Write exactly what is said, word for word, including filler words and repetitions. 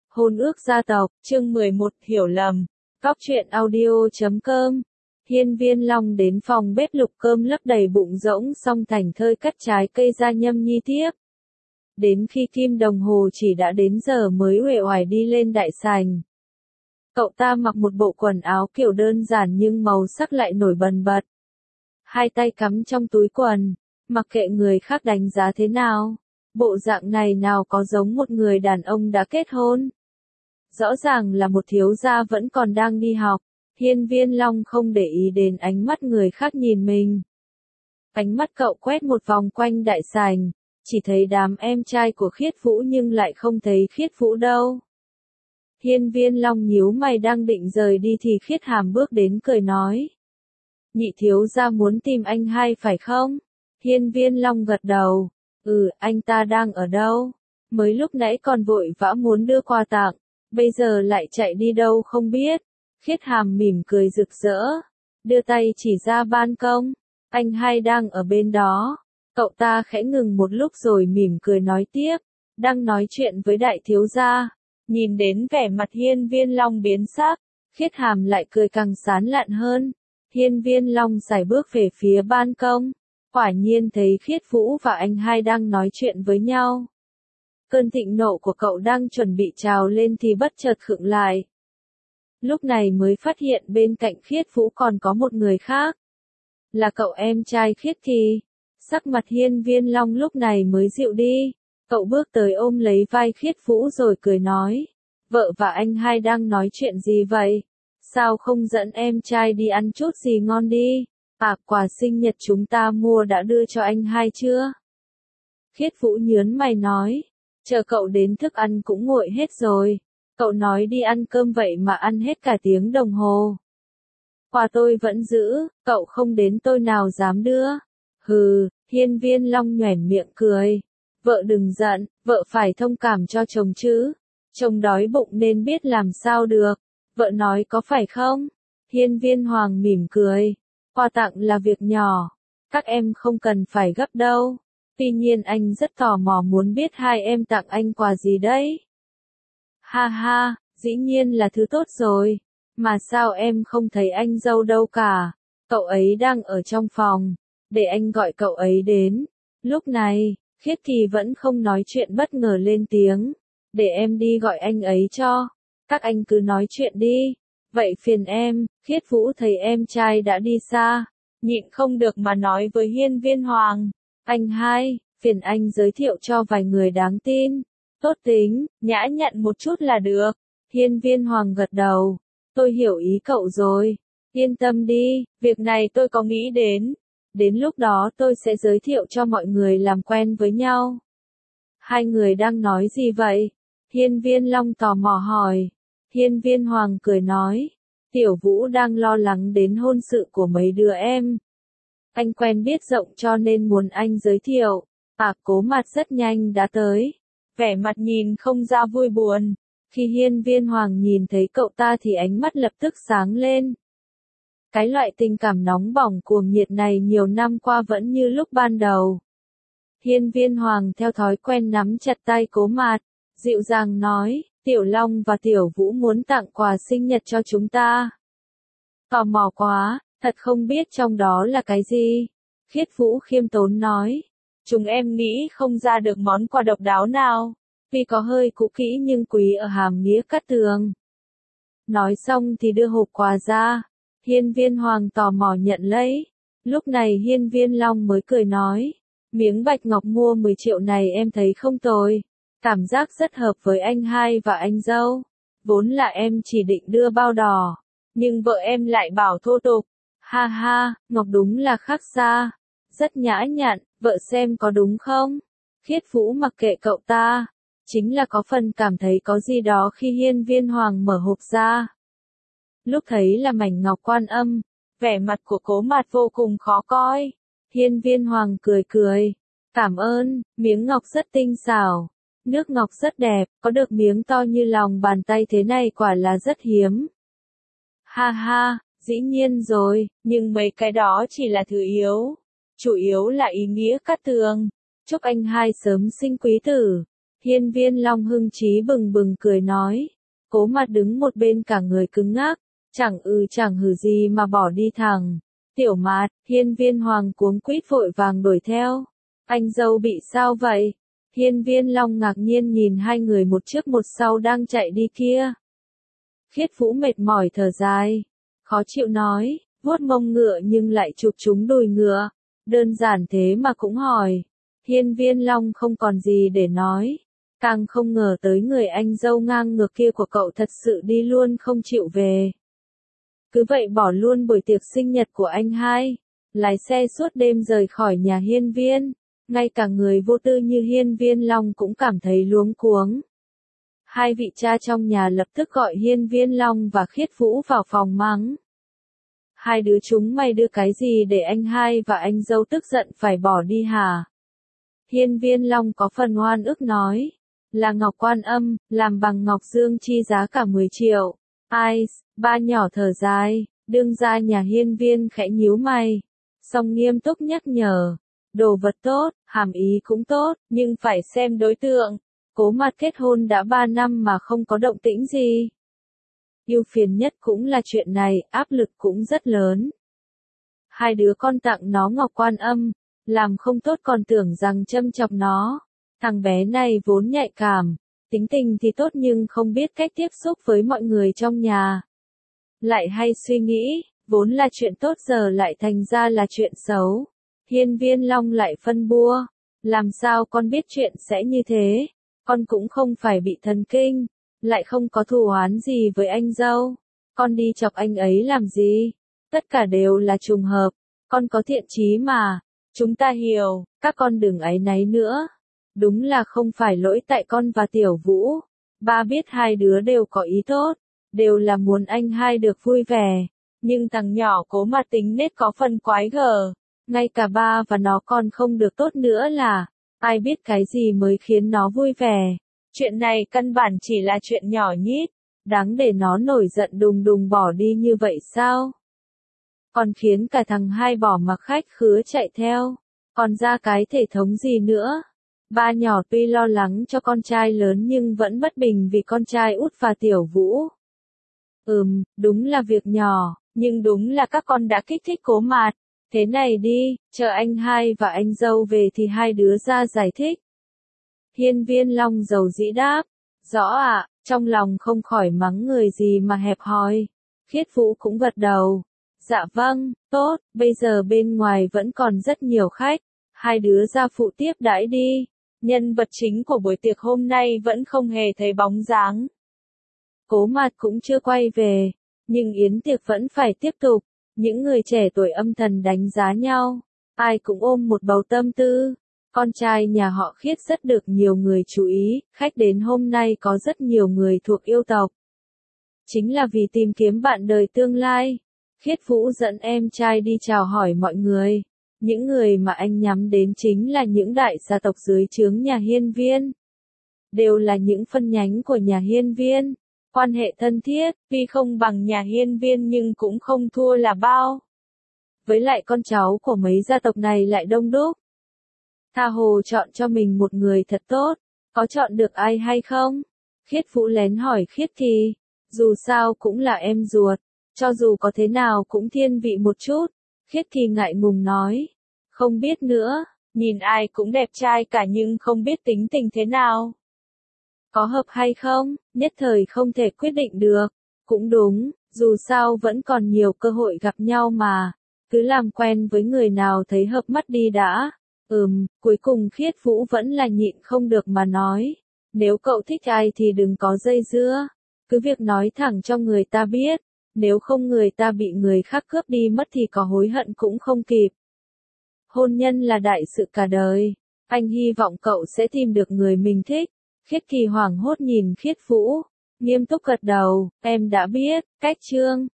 Hôn ước gia tộc, chương mười một, hiểu lầm. Cóc truyện audio chấm com. Hiên Viên Long đến phòng bếp lục cơm lấp đầy bụng rỗng xong thành thơi cắt trái cây ra nhâm nhi tiếp. Đến khi kim đồng hồ chỉ đã đến giờ mới uể oải đi lên đại sảnh. Cậu ta mặc một bộ quần áo kiểu đơn giản nhưng màu sắc lại nổi bần bật. Hai tay cắm trong túi quần, mặc kệ người khác đánh giá thế nào. Bộ dạng này nào có giống một người đàn ông đã kết hôn. Rõ ràng là một thiếu gia vẫn còn đang đi học. Hiên Viên Long không để ý đến ánh mắt người khác nhìn mình. Ánh mắt cậu quét một vòng quanh đại sảnh, chỉ thấy đám em trai của Khiết Vũ nhưng lại không thấy Khiết Vũ đâu. Hiên Viên Long nhíu mày đang định rời đi thì Khiết Hàm bước đến cười nói. Nhị thiếu gia muốn tìm anh hai phải không? Hiên Viên Long gật đầu. Ừ, anh ta đang ở đâu? Mới lúc nãy còn vội vã muốn đưa quà tặng, bây giờ lại chạy đi đâu không biết. Khiết Hàm mỉm cười rực rỡ, đưa tay chỉ ra ban công. Anh hai đang ở bên đó. Cậu ta khẽ ngừng một lúc rồi mỉm cười nói tiếp, đang nói chuyện với đại thiếu gia. Nhìn đến vẻ mặt Hiên Viên Long biến sắc, Khiết Hàm lại cười càng sán lạn hơn. Hiên Viên Long sải bước về phía ban công. Quả nhiên thấy Khiết Vũ và anh hai đang nói chuyện với nhau. Cơn thịnh nộ của cậu đang chuẩn bị trào lên thì bất chợt khựng lại. Lúc này mới phát hiện bên cạnh Khiết Vũ còn có một người khác. Là cậu em trai Khiết Thì. Sắc mặt Hiên Viên Long lúc này mới dịu đi. Cậu bước tới ôm lấy vai Khiết Vũ rồi cười nói. Vợ và anh hai đang nói chuyện gì vậy? Sao không dẫn em trai đi ăn chút gì ngon đi? À, quà sinh nhật chúng ta mua đã đưa cho anh hai chưa? Khiết Vũ nhớn mày nói. Chờ cậu đến thức ăn cũng nguội hết rồi. Cậu nói đi ăn cơm vậy mà ăn hết cả tiếng đồng hồ. Quà tôi vẫn giữ, cậu không đến tôi nào dám đưa. Hừ, Hiên Viên Long nhoẻn miệng cười. Vợ đừng giận, vợ phải thông cảm cho chồng chứ. Chồng đói bụng nên biết làm sao được. Vợ nói có phải không? Hiên Viên Hoàng mỉm cười. Quà tặng là việc nhỏ. Các em không cần phải gấp đâu. Tuy nhiên anh rất tò mò muốn biết hai em tặng anh quà gì đấy. Ha ha, dĩ nhiên là thứ tốt rồi. Mà sao em không thấy anh dâu đâu cả? Cậu ấy đang ở trong phòng. Để anh gọi cậu ấy đến. Lúc này, Khiết Thì vẫn không nói chuyện bất ngờ lên tiếng. Để em đi gọi anh ấy cho. Các anh cứ nói chuyện đi. Vậy phiền em. Khiết Vũ thấy em trai đã đi xa, nhịn không được mà nói với Hiên Viên Hoàng. Anh hai, phiền anh giới thiệu cho vài người đáng tin. Tốt tính, nhã nhặn một chút là được. Hiên Viên Hoàng gật đầu. Tôi hiểu ý cậu rồi. Yên tâm đi, việc này tôi có nghĩ đến. Đến lúc đó tôi sẽ giới thiệu cho mọi người làm quen với nhau. Hai người đang nói gì vậy? Hiên Viên Long tò mò hỏi. Hiên Viên Hoàng cười nói. Tiểu Vũ đang lo lắng đến hôn sự của mấy đứa em. Anh quen biết rộng cho nên muốn anh giới thiệu. À, Cố Mặt rất nhanh đã tới. Vẻ mặt nhìn không ra vui buồn. Khi Hiên Viên Hoàng nhìn thấy cậu ta thì ánh mắt lập tức sáng lên. Cái loại tình cảm nóng bỏng cuồng nhiệt này nhiều năm qua vẫn như lúc ban đầu. Hiên Viên Hoàng theo thói quen nắm chặt tay Cố Mặt, dịu dàng nói, Tiểu Long và Tiểu Vũ muốn tặng quà sinh nhật cho chúng ta. Tò mò quá, thật không biết trong đó là cái gì. Khiết Vũ khiêm tốn nói, chúng em nghĩ không ra được món quà độc đáo nào. Tuy có hơi cũ kỹ nhưng quý ở hàm nghĩa cát tường. Nói xong thì đưa hộp quà ra. Hiên Viên Hoàng tò mò nhận lấy. Lúc này Hiên Viên Long mới cười nói. Miếng bạch ngọc mua mười triệu này em thấy không tồi. Cảm giác rất hợp với anh hai và anh dâu. Vốn là em chỉ định đưa bao đỏ. Nhưng vợ em lại bảo thô tục. Ha ha, ngọc đúng là khác xa. Rất nhã nhặn, vợ xem có đúng không? Khiết Vũ mặc kệ cậu ta. Chính là có phần cảm thấy có gì đó khi Hiên Viên Hoàng mở hộp ra. Lúc thấy là mảnh ngọc Quan Âm, vẻ mặt của Cố Mặt vô cùng khó coi. Hiên Viên Hoàng cười cười. Cảm ơn, miếng ngọc rất tinh xảo. Nước ngọc rất đẹp, có được miếng to như lòng bàn tay thế này quả là rất hiếm. Ha ha, dĩ nhiên rồi, nhưng mấy cái đó chỉ là thứ yếu. Chủ yếu là ý nghĩa cát tường. Chúc anh hai sớm sinh quý tử. Hiên Viên Long hưng chí bừng bừng cười nói. Cố Mặt đứng một bên cả người cứng ngắc, chẳng ừ chẳng hử gì mà bỏ đi thẳng. Tiểu Mạt, Hiên Viên Hoàng cuống quýt vội vàng đuổi theo. Anh dâu bị sao vậy? Hiên Viên Long ngạc nhiên nhìn hai người một trước một sau đang chạy đi kia. Khiết Vũ mệt mỏi thở dài, khó chịu nói, vuốt mông ngựa nhưng lại chụp trúng đùi ngựa. Đơn giản thế mà cũng hỏi. Hiên Viên Long không còn gì để nói. Càng không ngờ tới người anh dâu ngang ngược kia của cậu thật sự đi luôn không chịu về. Cứ vậy bỏ luôn buổi tiệc sinh nhật của anh hai. Lái xe suốt đêm rời khỏi nhà Hiên Viên. Ngay cả người vô tư như Hiên Viên Long cũng cảm thấy luống cuống. Hai vị cha trong nhà lập tức gọi Hiên Viên Long và Khiết Vũ vào phòng mắng. Hai đứa chúng mày đưa cái gì để anh hai và anh dâu tức giận phải bỏ đi hả? Hiên Viên Long có phần oan ức nói. Là ngọc quan âm, làm bằng ngọc dương chi giá cả mười triệu. Ai, ba nhỏ thở dài, đương ra nhà Hiên Viên khẽ nhíu mày. Xong nghiêm túc nhắc nhở. Đồ vật tốt, hàm ý cũng tốt, nhưng phải xem đối tượng. Cố Mặt kết hôn đã ba năm mà không có động tĩnh gì. Ưu phiền nhất cũng là chuyện này, áp lực cũng rất lớn. Hai đứa con tặng nó ngọc quan âm, làm không tốt còn tưởng rằng châm chọc nó. Thằng bé này vốn nhạy cảm, tính tình thì tốt nhưng không biết cách tiếp xúc với mọi người trong nhà. Lại hay suy nghĩ, vốn là chuyện tốt giờ lại thành ra là chuyện xấu. Hiên Viên Long lại phân bua. Làm sao con biết chuyện sẽ như thế? Con cũng không phải bị thần kinh, lại không có thù oán gì với anh dâu. Con đi chọc anh ấy làm gì? Tất cả đều là trùng hợp. Con có thiện chí mà. Chúng ta hiểu, các con đừng áy náy nữa. Đúng là không phải lỗi tại con và Tiểu Vũ. Ba biết hai đứa đều có ý tốt, đều là muốn anh hai được vui vẻ. Nhưng thằng nhỏ Cố Mặt tính nết có phần quái gở. Ngay cả ba và nó còn không được tốt nữa là, ai biết cái gì mới khiến nó vui vẻ. Chuyện này căn bản chỉ là chuyện nhỏ nhít, đáng để nó nổi giận đùng đùng bỏ đi như vậy sao? Còn khiến cả thằng hai bỏ mặc khách khứa chạy theo, còn ra cái thể thống gì nữa? Ba nhỏ tuy lo lắng cho con trai lớn nhưng vẫn bất bình vì con trai út và Tiểu Vũ. Ừm, đúng là việc nhỏ, nhưng đúng là các con đã kích thích Cố Mặt. Thế này đi, chờ anh hai và anh dâu về thì hai đứa ra giải thích. Hiên Viên Long dầu dĩ đáp. Rõ ạ, à, trong lòng không khỏi mắng người gì mà hẹp hòi. Khiết Vũ cũng gật đầu. Dạ vâng, tốt, bây giờ bên ngoài vẫn còn rất nhiều khách. Hai đứa ra phụ tiếp đãi đi. Nhân vật chính của buổi tiệc hôm nay vẫn không hề thấy bóng dáng. Cố Mặt cũng chưa quay về, nhưng yến tiệc vẫn phải tiếp tục. Những người trẻ tuổi âm thầm đánh giá nhau, ai cũng ôm một bầu tâm tư. Con trai nhà họ Khiết rất được nhiều người chú ý, khách đến hôm nay có rất nhiều người thuộc yêu tộc. Chính là vì tìm kiếm bạn đời tương lai. Khiết Vũ dẫn em trai đi chào hỏi mọi người. Những người mà anh nhắm đến chính là những đại gia tộc dưới trướng nhà Hiên Viên. Đều là những phân nhánh của nhà Hiên Viên. Quan hệ thân thiết, tuy không bằng nhà Hiên Viên nhưng cũng không thua là bao. Với lại con cháu của mấy gia tộc này lại đông đúc. Tha hồ chọn cho mình một người thật tốt, có chọn được ai hay không? Khiết Vũ lén hỏi Khiết Kỳ, dù sao cũng là em ruột, cho dù có thế nào cũng thiên vị một chút. Khiết Kỳ ngại ngùng nói, không biết nữa, nhìn ai cũng đẹp trai cả nhưng không biết tính tình thế nào. Có hợp hay không, nhất thời không thể quyết định được. Cũng đúng, dù sao vẫn còn nhiều cơ hội gặp nhau mà. Cứ làm quen với người nào thấy hợp mắt đi đã. Ừm, cuối cùng Khiết Vũ vẫn là nhịn không được mà nói. Nếu cậu thích ai thì đừng có dây dưa. Cứ việc nói thẳng cho người ta biết. Nếu không người ta bị người khác cướp đi mất thì có hối hận cũng không kịp. Hôn nhân là đại sự cả đời. Anh hy vọng cậu sẽ tìm được người mình thích. Khiết Kỳ hoảng hốt nhìn Khiết Vũ, nghiêm túc gật đầu, em đã biết, cách chương.